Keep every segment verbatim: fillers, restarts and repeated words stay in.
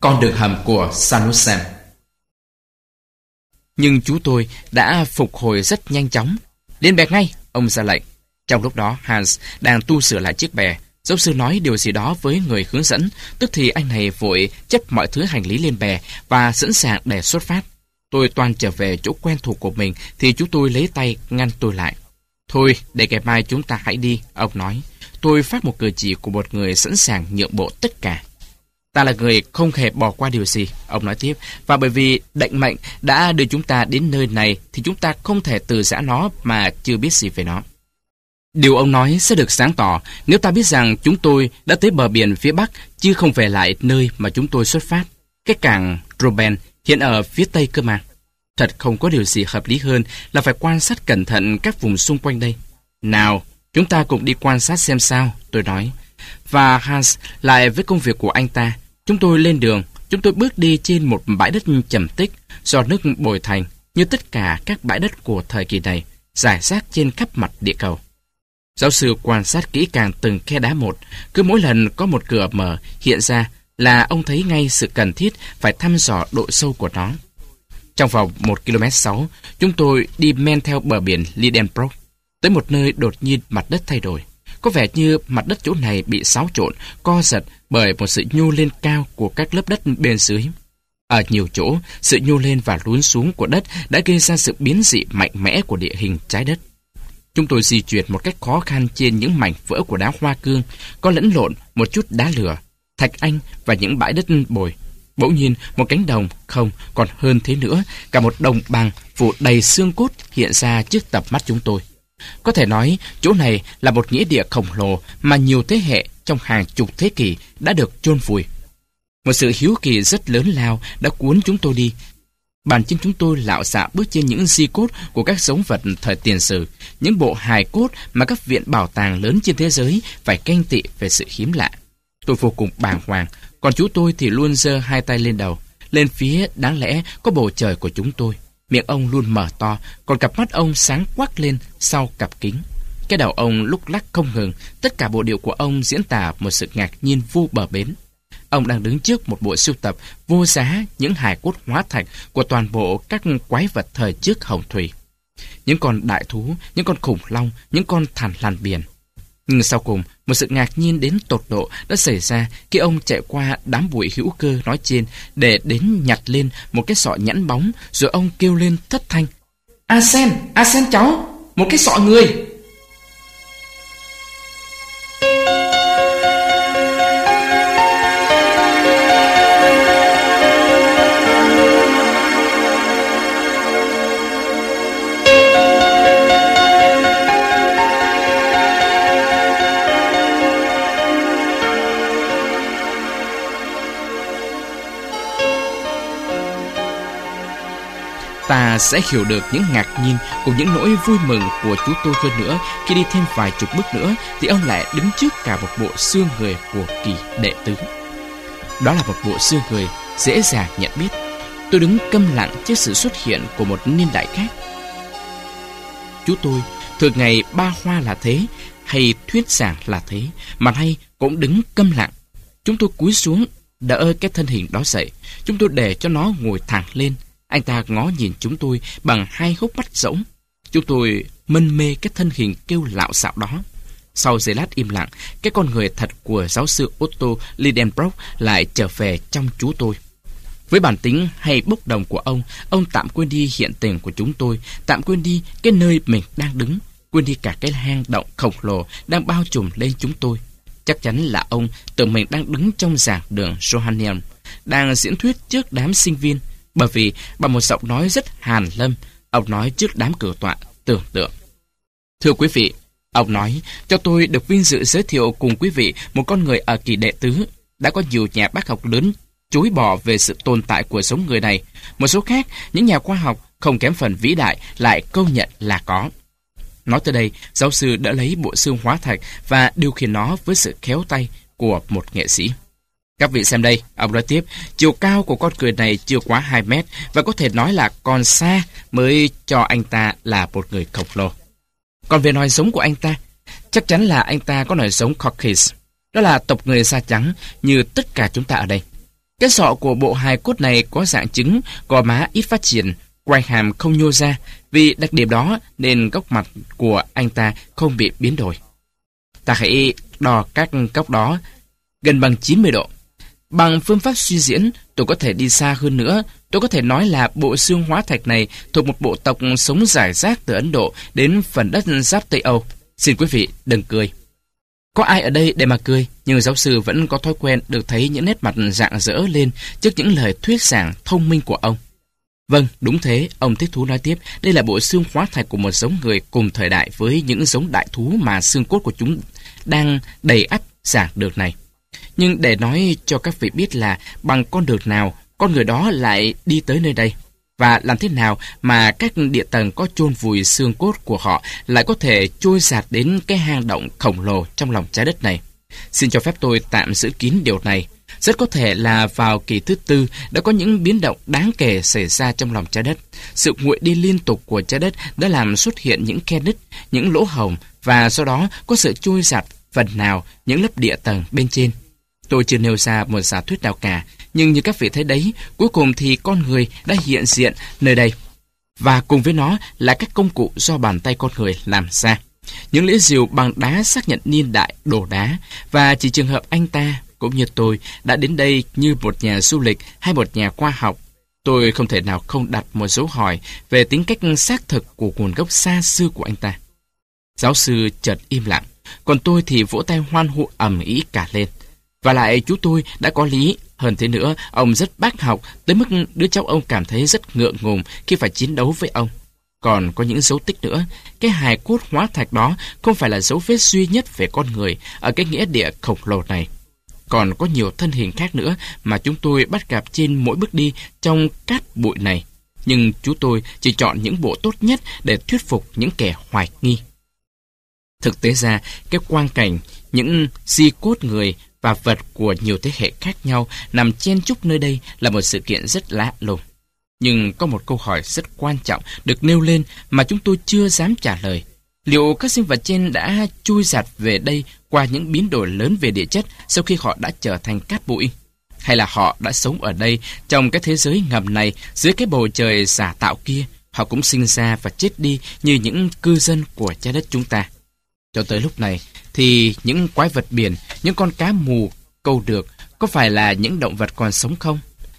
Con đường hầm của Sanusen. Nhưng chú tôi đã phục hồi rất nhanh chóng. Lên bè ngay, ông ra lệnh. Trong lúc đó, Hans đang tu sửa lại chiếc bè. Giáo sư nói điều gì đó với người hướng dẫn, tức thì anh này vội chất mọi thứ hành lý lên bè và sẵn sàng để xuất phát. Tôi toan trở về chỗ quen thuộc của mình thì chú tôi lấy tay ngăn tôi lại. Thôi, để ngày mai chúng ta hãy đi, ông nói. Tôi phát một cử chỉ của một người sẵn sàng nhượng bộ tất cả. Ta là người không hề bỏ qua điều gì, ông nói tiếp, và bởi vì định mệnh đã đưa chúng ta đến nơi này thì chúng ta không thể từ giã nó mà chưa biết gì về nó. Điều ông nói sẽ được sáng tỏ nếu ta biết rằng chúng tôi đã tới bờ biển phía Bắc chứ không về lại nơi mà chúng tôi xuất phát. Cái cảng Robben hiện ở phía Tây cơ mà. Thật không có điều gì hợp lý hơn là phải quan sát cẩn thận các vùng xung quanh đây. Nào, chúng ta cùng đi quan sát xem sao, tôi nói. Và Hans lại với công việc của anh ta. Chúng tôi lên đường, chúng tôi bước đi trên một bãi đất trầm tích do nước bồi thành, như tất cả các bãi đất của thời kỳ này, rải rác trên khắp mặt địa cầu. Giáo sư quan sát kỹ càng từng khe đá một, cứ mỗi lần có một cửa mở hiện ra là ông thấy ngay sự cần thiết phải thăm dò độ sâu của nó. Trong vòng một ki lô mét sáu, chúng tôi đi men theo bờ biển Lidenbrock, tới một nơi đột nhiên mặt đất thay đổi. Có vẻ như mặt đất chỗ này bị xáo trộn, co giật bởi một sự nhô lên cao của các lớp đất bên dưới. Ở nhiều chỗ, sự nhô lên và lún xuống của đất đã gây ra sự biến dị mạnh mẽ của địa hình trái đất. Chúng tôi di chuyển một cách khó khăn trên những mảnh vỡ của đá hoa cương, có lẫn lộn một chút đá lửa, thạch anh và những bãi đất bồi. Bỗng nhiên, một cánh đồng, không, còn hơn thế nữa, cả một đồng bằng phủ đầy xương cốt hiện ra trước tầm mắt chúng tôi. Có thể nói, chỗ này là một nghĩa địa khổng lồ mà nhiều thế hệ trong hàng chục thế kỷ đã được chôn vùi. Một sự hiếu kỳ rất lớn lao đã cuốn chúng tôi đi. Bàn chân chúng tôi lạo xạ bước trên những di cốt của các giống vật thời tiền sử, những bộ hài cốt mà các viện bảo tàng lớn trên thế giới phải ganh tị về sự hiếm lạ. Tôi vô cùng bàng hoàng, còn chú tôi thì luôn giơ hai tay lên đầu, lên phía đáng lẽ có bầu trời của chúng tôi. Miệng ông luôn mở to, còn cặp mắt ông sáng quắc lên sau cặp kính. Cái đầu ông lúc lắc không ngừng, tất cả bộ điệu của ông diễn tả một sự ngạc nhiên vô bờ bến. Ông đang đứng trước một bộ sưu tập vô giá những hài cốt hóa thạch của toàn bộ các quái vật thời trước hồng thủy. Những con đại thú, những con khủng long, những con thằn lằn biển. Nhưng sau cùng, một sự ngạc nhiên đến tột độ đã xảy ra khi ông chạy qua đám bụi hữu cơ nói trên để đến nhặt lên một cái sọ nhẵn bóng, rồi ông kêu lên thất thanh: "Asen, Asen cháu, một cái sọ người!" Ta sẽ hiểu được những ngạc nhiên cùng những nỗi vui mừng của chú tôi hơn nữa khi đi thêm vài chục bước nữa thì ông lại đứng trước cả một bộ xương người của kỳ đệ tứ. Đó là một bộ xương người dễ dàng nhận biết. Tôi đứng câm lặng trước sự xuất hiện của một niên đại khác. Chú tôi thường ngày ba hoa là thế, hay thuyết giảng là thế, mà nay cũng đứng câm lặng. Chúng tôi cúi xuống đỡ cái thân hình đó dậy. Chúng tôi để cho nó ngồi thẳng lên. Anh ta ngó nhìn chúng tôi bằng hai hốc mắt rỗng. Chúng tôi mân mê cái thân hình kêu lạo xạo đó. Sau giây lát im lặng, cái con người thật của giáo sư Otto Lidenbrock lại trở về trong chú tôi. Với bản tính hay bốc đồng của ông, ông tạm quên đi hiện tình của chúng tôi, tạm quên đi cái nơi mình đang đứng, quên đi cả cái hang động khổng lồ đang bao trùm lên chúng tôi. Chắc chắn là ông tưởng mình đang đứng trong giảng đường Johannian, đang diễn thuyết trước đám sinh viên. Bởi vì bằng một giọng nói rất hàn lâm, ông nói trước đám cử tọa tưởng tượng. Thưa quý vị, ông nói, cho tôi được vinh dự giới thiệu cùng quý vị một con người ở kỳ đệ tứ. Đã có nhiều nhà bác học lớn chối bỏ về sự tồn tại của giống người này. Một số khác, những nhà khoa học không kém phần vĩ đại lại công nhận là có. Nói tới đây, giáo sư đã lấy bộ xương hóa thạch và điều khiển nó với sự khéo tay của một nghệ sĩ. Các vị xem đây, ông nói tiếp, chiều cao của con người này chưa quá hai mét và có thể nói là còn xa mới cho anh ta là một người khổng lồ. Còn về nòi giống của anh ta, chắc chắn là anh ta có nòi giống Caucase. Đó là tộc người da trắng như tất cả chúng ta ở đây. Cái sọ của bộ hài cốt này có dạng trứng, gò má ít phát triển, quai hàm không nhô ra. Vì đặc điểm đó nên góc mặt của anh ta không bị biến đổi. Ta hãy đo các góc đó gần bằng chín mươi độ. Bằng phương pháp suy diễn, tôi có thể đi xa hơn nữa. Tôi có thể nói là bộ xương hóa thạch này thuộc một bộ tộc sống rải rác từ Ấn Độ đến phần đất giáp Tây Âu. Xin quý vị đừng cười. Có ai ở đây để mà cười, nhưng giáo sư vẫn có thói quen được thấy những nét mặt rạng rỡ lên trước những lời thuyết giảng thông minh của ông. Vâng, đúng thế, ông thích thú nói tiếp, đây là bộ xương hóa thạch của một giống người cùng thời đại với những giống đại thú mà xương cốt của chúng đang đầy ắp giảng được này. Nhưng để nói cho các vị biết là bằng con đường nào con người đó lại đi tới nơi đây, và làm thế nào mà các địa tầng có chôn vùi xương cốt của họ lại có thể trôi dạt đến cái hang động khổng lồ trong lòng trái đất này. Xin cho phép tôi tạm giữ kín điều này. Rất có thể là vào kỳ thứ tư đã có những biến động đáng kể xảy ra trong lòng trái đất. Sự nguội đi liên tục của trái đất đã làm xuất hiện những khe nứt, những lỗ hổng, và do đó có sự trôi dạt phần nào những lớp địa tầng bên trên. Tôi chưa nêu ra một giả thuyết nào cả, nhưng như các vị thấy đấy, cuối cùng thì con người đã hiện diện nơi đây. Và cùng với nó là các công cụ do bàn tay con người làm ra. Những lưỡi rìu bằng đá xác nhận niên đại đồ đá, và chỉ trường hợp anh ta cũng như tôi đã đến đây như một nhà du lịch hay một nhà khoa học, tôi không thể nào không đặt một dấu hỏi về tính cách xác thực của nguồn gốc xa xưa của anh ta. Giáo sư chợt im lặng, còn tôi thì vỗ tay hoan hô ầm ĩ cả lên. Và lại chú tôi đã có lý. Hơn thế nữa, ông rất bác học tới mức đứa cháu ông cảm thấy rất ngượng ngùng khi phải chiến đấu với ông. Còn có những dấu tích nữa. Cái hài cốt hóa thạch đó không phải là dấu vết duy nhất về con người ở cái nghĩa địa khổng lồ này. Còn có nhiều thân hình khác nữa mà chúng tôi bắt gặp trên mỗi bước đi trong cát bụi này. Nhưng chú tôi chỉ chọn những bộ tốt nhất để thuyết phục những kẻ hoài nghi. Thực tế ra, cái quang cảnh, những di cốt người và vật của nhiều thế hệ khác nhau nằm chen chúc nơi đây là một sự kiện rất lạ lùng. Nhưng có một câu hỏi rất quan trọng được nêu lên mà chúng tôi chưa dám trả lời. Liệu các sinh vật trên đã chui dạt về đây qua những biến đổi lớn về địa chất sau khi họ đã trở thành cát bụi? Hay là họ đã sống ở đây trong cái thế giới ngầm này dưới cái bầu trời giả tạo kia? Họ cũng sinh ra và chết đi như những cư dân của trái đất chúng ta. Cho tới lúc này thì những quái vật biển, những con cá mù câu được có phải là những động vật còn sống không?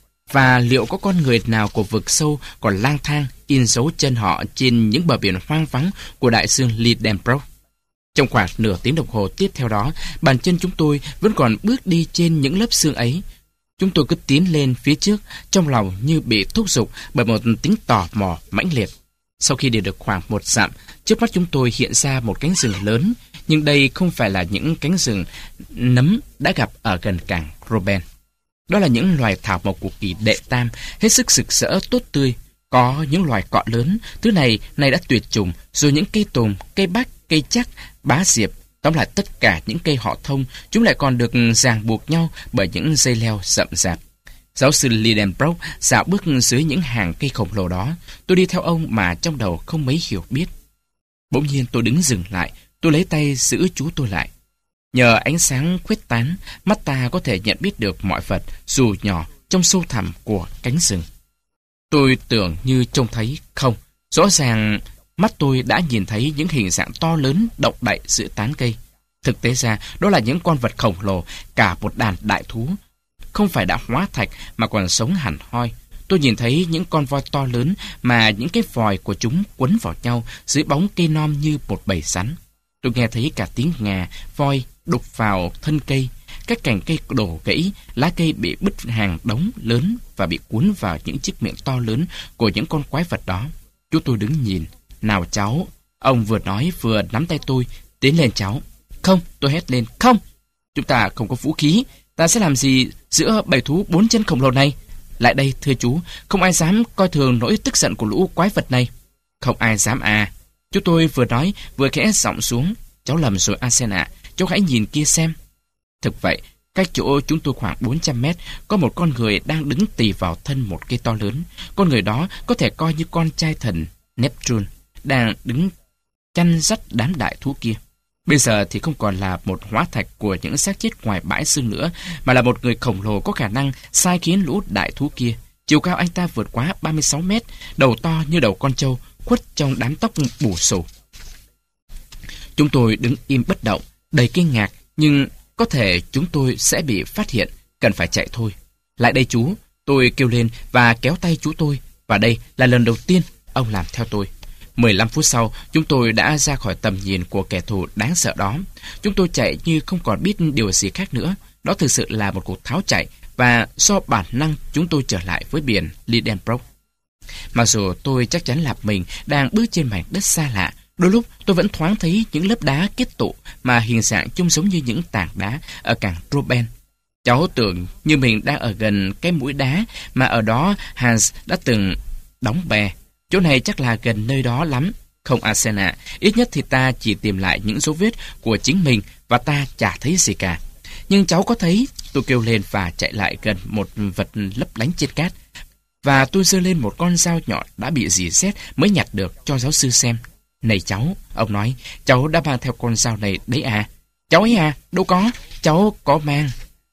Và liệu có con người nào của vực sâu còn lang thang in dấu chân họ trên những bờ biển hoang vắng của đại dương Lidenbrock? Trong khoảng nửa tiếng đồng hồ tiếp theo đó, bàn chân chúng tôi vẫn còn bước đi trên những lớp xương ấy. Chúng tôi cứ tiến lên phía trước, trong lòng như bị thúc giục bởi một tính tò mò mãnh liệt. Sau khi đi được khoảng một dặm, trước mắt chúng tôi hiện ra một cánh rừng lớn, nhưng đây không phải là những cánh rừng nấm đã gặp ở gần cảng Robben. Đó là những loài thảo mộc của kỳ đệ tam, hết sức rực rỡ tốt tươi. Có những loài cọ lớn, thứ này này đã tuyệt chủng, rồi những cây tùng, cây bách, cây chắc, bá diệp, tóm lại tất cả những cây họ thông, chúng lại còn được ràng buộc nhau bởi những dây leo rậm rạp. Giáo sư Lidenbrock dạo bước dưới những hàng cây khổng lồ đó. Tôi đi theo ông mà trong đầu không mấy hiểu biết. Bỗng nhiên tôi đứng dừng lại, tôi lấy tay giữ chú tôi lại. Nhờ ánh sáng khuếch tán, mắt ta có thể nhận biết được mọi vật, dù nhỏ, trong sâu thẳm của cánh rừng. Tôi tưởng như trông thấy không. Rõ ràng mắt tôi đã nhìn thấy những hình dạng to lớn động đậy giữa tán cây. Thực tế ra, đó là những con vật khổng lồ, cả một đàn đại thú. Không phải đã hóa thạch mà còn sống hẳn hoi. Tôi nhìn thấy những con voi to lớn mà những cái vòi của chúng quấn vào nhau dưới bóng cây non như một bầy rắn. Tôi nghe thấy cả tiếng ngà, voi đục vào thân cây. Các cành cây đổ gãy, lá cây bị bứt hàng đống lớn và bị cuốn vào những chiếc miệng to lớn của những con quái vật đó. Chú tôi đứng nhìn. Nào cháu, ông vừa nói vừa nắm tay tôi, tiến lên cháu. Không, tôi hét lên, không, chúng ta không có vũ khí, ta sẽ làm gì giữa bầy thú bốn chân khổng lồ này? Lại đây, thưa chú, không ai dám coi thường nỗi tức giận của lũ quái vật này. Không ai dám à. Chú tôi vừa nói vừa khẽ giọng xuống. Cháu lầm rồi Asen ạ, cháu hãy nhìn kia xem. Thực vậy, cách chỗ chúng tôi khoảng bốn trăm mét, có một con người đang đứng tì vào thân một cây to lớn. Con người đó có thể coi như con trai thần Neptune, đang đứng chăn dắt đám đại thú kia. Bây giờ thì không còn là một hóa thạch của những xác chết ngoài bãi xương nữa, mà là một người khổng lồ có khả năng sai khiến lũ đại thú kia. Chiều cao anh ta vượt quá ba mươi sáu mét, đầu to như đầu con trâu, khuất trong đám tóc bù xù. Chúng tôi đứng im bất động, đầy kinh ngạc, nhưng có thể chúng tôi sẽ bị phát hiện, cần phải chạy thôi. Lại đây chú, tôi kêu lên và kéo tay chú tôi, và đây là lần đầu tiên ông làm theo tôi. mười lăm phút sau, chúng tôi đã ra khỏi tầm nhìn của kẻ thù đáng sợ đó. Chúng tôi chạy như không còn biết điều gì khác nữa. Đó thực sự là một cuộc tháo chạy, và do bản năng chúng tôi trở lại với biển Lidenbrock. Mặc dù tôi chắc chắn là mình đang bước trên mảnh đất xa lạ, đôi lúc tôi vẫn thoáng thấy những lớp đá kết tụ mà hình dạng trông giống như những tảng đá ở cảng Robben. Cháu tưởng như mình đang ở gần cái mũi đá mà ở đó Hans đã từng đóng bè. Chỗ này chắc là gần nơi đó lắm. Không Arsene ạ, ít nhất thì ta chỉ tìm lại những dấu vết của chính mình và ta chả thấy gì cả. Nhưng cháu có thấy, tôi kêu lên và chạy lại gần một vật lấp lánh trên cát. Và tôi giơ lên một con dao nhọn đã bị rỉ sét mới nhặt được cho giáo sư xem. Này cháu, ông nói, cháu đã mang theo con dao này đấy à? Cháu ấy à, đâu có, cháu có mang.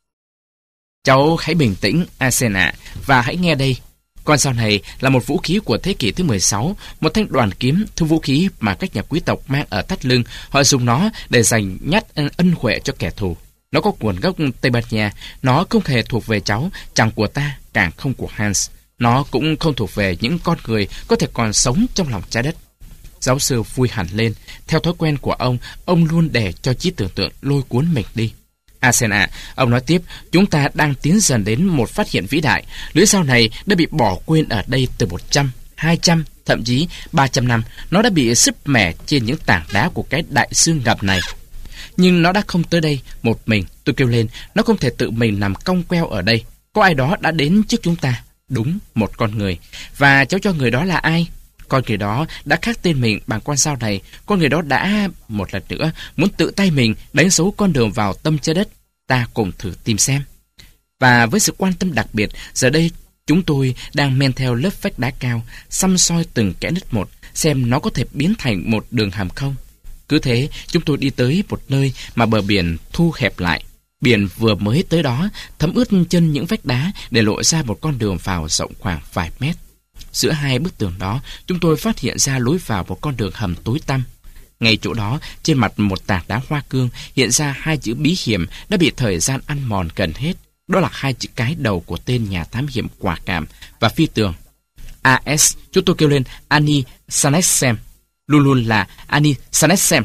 Cháu hãy bình tĩnh, Arsene ạ, và hãy nghe đây. Con dao này là một vũ khí của thế kỷ thứ mười sáu, một thanh đoàn kiếm, thứ vũ khí mà các nhà quý tộc mang ở thắt lưng. Họ dùng nó để giành nhát ân huệ cho kẻ thù. Nó có nguồn gốc Tây Ban Nha, nó không hề thuộc về cháu, chẳng của ta, càng không của Hans. Nó cũng không thuộc về những con người có thể còn sống trong lòng trái đất. Giáo sư vui hẳn lên. Theo thói quen của ông, ông luôn để cho trí tưởng tượng lôi cuốn mình đi. Arsene ạ, ông nói tiếp, chúng ta đang tiến dần đến một phát hiện vĩ đại. Lưỡi dao này đã bị bỏ quên ở đây từ một trăm, hai trăm, thậm chí ba trăm năm. Nó đã bị sứt mẻ trên những tảng đá của cái đại xương ngập này. Nhưng nó đã không tới đây một mình. Tôi kêu lên, nó không thể tự mình nằm cong queo ở đây. Có ai đó đã đến trước chúng ta. Đúng, một con người. Và cháu cho người đó là ai? Con người đó đã khắc tên mình bằng con dao này. Con người đó đã, một lần nữa, muốn tự tay mình đánh dấu con đường vào tâm trái đất. Ta cùng thử tìm xem. Và với sự quan tâm đặc biệt, giờ đây chúng tôi đang men theo lớp vách đá cao, xăm soi từng kẽ nứt một, xem nó có thể biến thành một đường hầm không. Cứ thế, chúng tôi đi tới một nơi mà bờ biển thu hẹp lại. Biển vừa mới tới đó, thấm ướt chân những vách đá để lộ ra một con đường vào rộng khoảng vài mét. Giữa hai bức tường đó, chúng tôi phát hiện ra lối vào một con đường hầm tối tăm. Ngay chỗ đó, trên mặt một tảng đá hoa cương, hiện ra hai chữ bí hiểm đã bị thời gian ăn mòn gần hết. Đó là hai chữ cái đầu của tên nhà thám hiểm quả cảm và phi tường. a ét, chúng tôi kêu lên Annie Sanessem. Luôn luôn là Annie Sanessem.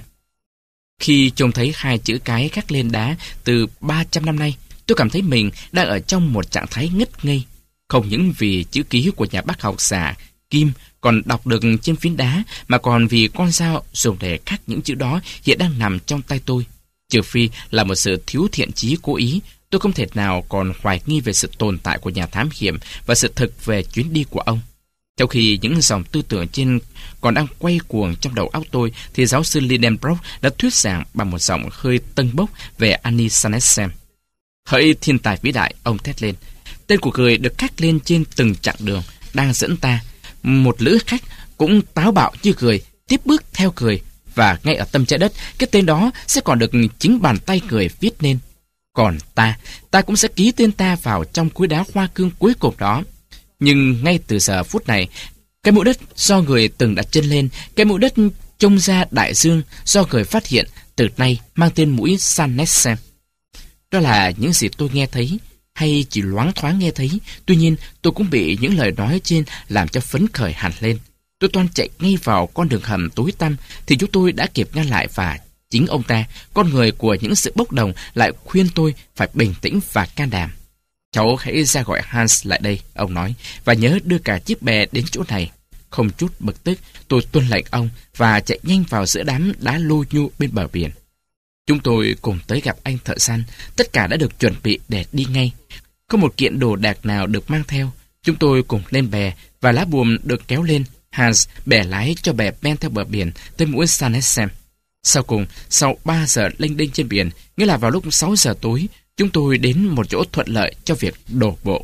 Khi trông thấy hai chữ cái khắc lên đá từ ba trăm năm nay, tôi cảm thấy mình đang ở trong một trạng thái ngất ngây. Không những vì chữ ký của nhà bác học giả Kim còn đọc được trên phiến đá, mà còn vì con dao dùng để khắc những chữ đó hiện đang nằm trong tay tôi. Trừ phi là một sự thiếu thiện chí cố ý, tôi không thể nào còn hoài nghi về sự tồn tại của nhà thám hiểm và sự thực về chuyến đi của ông. Trong khi những dòng tư tưởng trên còn đang quay cuồng trong đầu óc tôi, thì giáo sư Lidenbrock đã thuyết giảng bằng một giọng hơi tâng bốc về Annie Sanessem. Hỡi thiên tài vĩ đại, ông thét lên. Tên của người được khắc lên trên từng chặng đường đang dẫn ta. Một lữ khách cũng táo bạo như người, tiếp bước theo người, và ngay ở tâm trái đất, cái tên đó sẽ còn được chính bàn tay người viết nên. Còn ta, ta cũng sẽ ký tên ta vào trong khối đá hoa cương cuối cùng đó. Nhưng ngay từ giờ phút này, cái mũi đất do người từng đặt chân lên, cái mũi đất trông ra đại dương do người phát hiện, từ nay mang tên mũi Sanessem. Đó là những gì tôi nghe thấy, hay chỉ loáng thoáng nghe thấy. Tuy nhiên, tôi cũng bị những lời nói trên làm cho phấn khởi hẳn lên. Tôi toan chạy ngay vào con đường hầm tối tăm, thì chúng tôi đã kịp ngăn lại, và chính ông ta, con người của những sự bốc đồng, lại khuyên tôi phải bình tĩnh và can đảm. Cháu hãy ra gọi Hans lại đây, ông nói, và nhớ đưa cả chiếc bè đến chỗ này. Không chút bực tức, tôi tuân lệnh ông và chạy nhanh vào giữa đám đá lô nhu bên bờ biển. Chúng tôi cùng tới gặp anh thợ săn. Tất cả đã được chuẩn bị để đi ngay. Không một kiện đồ đạc nào được mang theo. Chúng tôi cùng lên bè và lá buồm được kéo lên. Hans bẻ lái cho bè ben theo bờ biển tới mũi Sanessem. Sau cùng, sau ba giờ lênh đênh trên biển, nghĩa là vào lúc sáu giờ tối, chúng tôi đến một chỗ thuận lợi cho việc đổ bộ.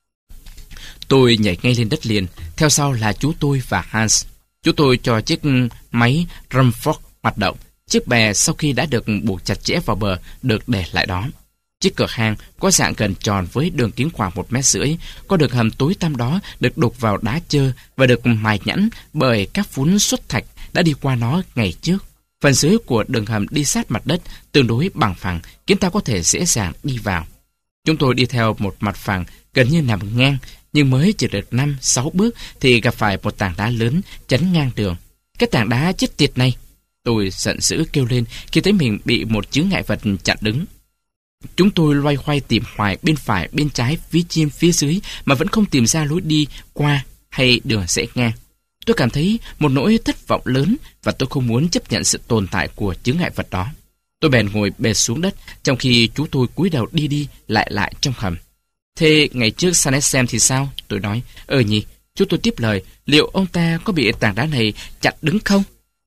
Tôi nhảy ngay lên đất liền, theo sau là chú tôi và Hans. Chú tôi cho chiếc máy Rumford hoạt động. Chiếc bè sau khi đã được buộc chặt chẽ vào bờ được để lại đó. Chiếc cửa hang có dạng gần tròn với đường kính khoảng một mét rưỡi, có đường hầm tối tăm đó được đục vào đá trơ và được mài nhẵn bởi các phún xuất thạch đã đi qua nó ngày trước. Phần dưới của đường hầm đi sát mặt đất, tương đối bằng phẳng, khiến ta có thể dễ dàng đi vào. Chúng tôi đi theo một mặt phẳng gần như nằm ngang, nhưng mới chỉ được năm sáu bước thì gặp phải một tảng đá lớn chắn ngang đường. Cái tảng đá chết tiệt này! Tôi giận dữ kêu lên khi thấy mình bị một chướng ngại vật chặn đứng. Chúng tôi loay hoay tìm hoài bên phải, bên trái, phía trên, phía dưới mà vẫn không tìm ra lối đi qua hay đường rẽ ngang. Tôi cảm thấy một nỗi thất vọng lớn và tôi không muốn chấp nhận sự tồn tại của chướng ngại vật đó. Tôi bèn ngồi bệt xuống đất trong khi chú tôi cúi đầu đi đi lại lại trong hầm. Thế ngày trước Sanesem thì sao? Tôi nói. Ờ nhỉ, chú tôi tiếp lời. Liệu ông ta có bị tảng đá này chặn đứng không?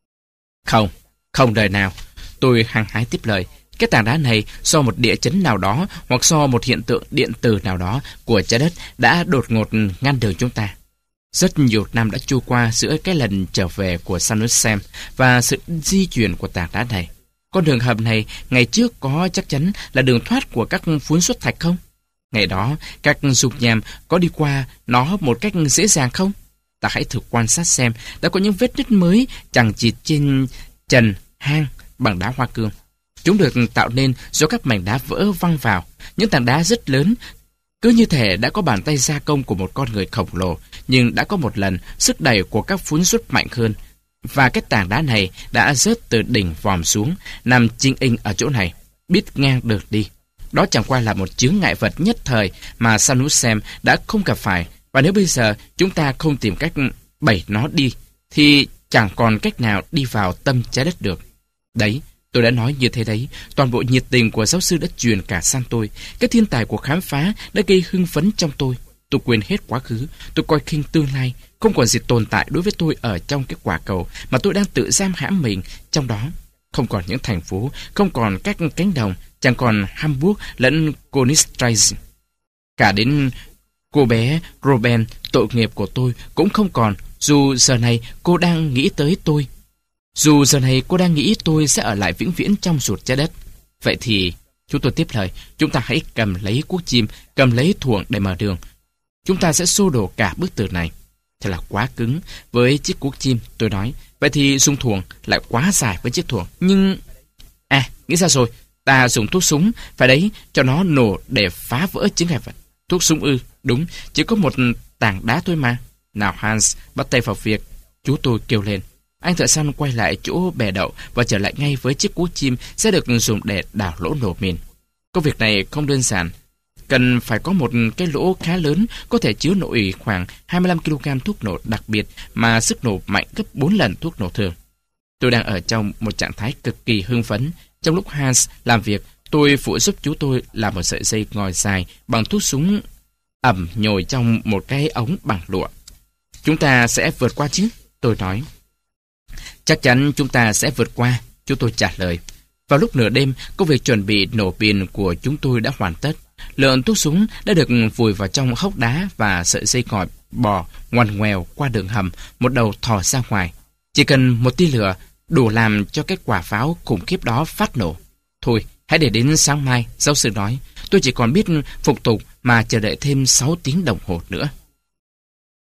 Không, không đời nào. Tôi hăng hái tiếp lời. Cái tảng đá này do một địa chấn nào đó hoặc do một hiện tượng điện từ nào đó của trái đất đã đột ngột ngăn đường chúng ta. Rất nhiều năm đã trôi qua giữa cái lần trở về của Sanesem và sự di chuyển của tảng đá này. Con đường hầm này ngày trước có chắc chắn là đường thoát của các phún xuất thạch không? Ngày đó, các dục nhàm có đi qua nó một cách dễ dàng không? Ta hãy thử quan sát xem đã có những vết nứt mới chằng chịt trên trần hang bằng đá hoa cương. Chúng được tạo nên do các mảnh đá vỡ văng vào. Những tảng đá rất lớn, cứ như thể đã có bàn tay gia công của một con người khổng lồ, nhưng đã có một lần sức đẩy của các phún xuất mạnh hơn. Và cái tảng đá này đã rớt từ đỉnh vòm xuống, nằm chinh inh ở chỗ này, bít ngang đường đi. Đó chẳng qua là một chướng ngại vật nhất thời mà Sanesem đã không gặp phải, và nếu bây giờ chúng ta không tìm cách bẩy nó đi, thì chẳng còn cách nào đi vào tâm trái đất được. Đấy, tôi đã nói như thế đấy, toàn bộ nhiệt tình của giáo sư đã truyền cả sang tôi. Cái thiên tài của khám phá đã gây hưng phấn trong tôi. Tôi quên hết quá khứ, tôi coi khinh tương lai, không còn gì tồn tại đối với tôi ở trong cái quả cầu mà tôi đang tự giam hãm mình trong đó. Không còn những thành phố, không còn các cánh đồng, chẳng còn Hamburg lẫn Königsstraße. Cả đến cô bé Robin, tội nghiệp của tôi, cũng không còn, dù giờ này cô đang nghĩ tới tôi. Dù giờ này cô đang nghĩ tôi sẽ ở lại vĩnh viễn trong ruột trái đất. Vậy thì, chúng tôi tiếp lời, chúng ta hãy cầm lấy cuốc chim, cầm lấy thuồng để mở đường. Chúng ta sẽ xô đổ cả bức tường này. Thật là quá cứng với chiếc cuốc chim, tôi nói. Vậy thì dùng thuồng lại quá dài với chiếc thuồng. Nhưng... À, nghĩ ra rồi, ta dùng thuốc súng, phải đấy, cho nó nổ để phá vỡ chướng ngại vật. Thuốc súng ư, đúng, chỉ có một tảng đá thôi mà. Nào Hans, bắt tay vào việc, chú tôi kêu lên. Anh thợ săn quay lại chỗ bè đậu và trở lại ngay với chiếc cuốc chim sẽ được dùng để đào lỗ nổ mìn. Công việc này không đơn giản. Cần phải có một cái lỗ khá lớn, có thể chứa nổi khoảng hai mươi lăm ki lô gam thuốc nổ đặc biệt mà sức nổ mạnh gấp bốn lần thuốc nổ thường. Tôi đang ở trong một trạng thái cực kỳ hưng phấn. Trong lúc Hans làm việc, tôi phụ giúp chú tôi làm một sợi dây ngòi dài bằng thuốc súng ẩm nhồi trong một cái ống bằng lụa. Chúng ta sẽ vượt qua chứ? Tôi nói. Chắc chắn chúng ta sẽ vượt qua, chú tôi trả lời. Vào lúc nửa đêm, công việc chuẩn bị nổ mìn của chúng tôi đã hoàn tất. Lượng thuốc súng đã được vùi vào trong hốc đá và sợi dây ngòi bò ngoằn ngoèo qua đường hầm, một đầu thò ra ngoài. Chỉ cần một tia lửa đủ làm cho cái quả pháo khủng khiếp đó phát nổ. Thôi, hãy để đến sáng mai, giáo sư nói. Tôi chỉ còn biết phục tục mà chờ đợi thêm sáu tiếng đồng hồ nữa.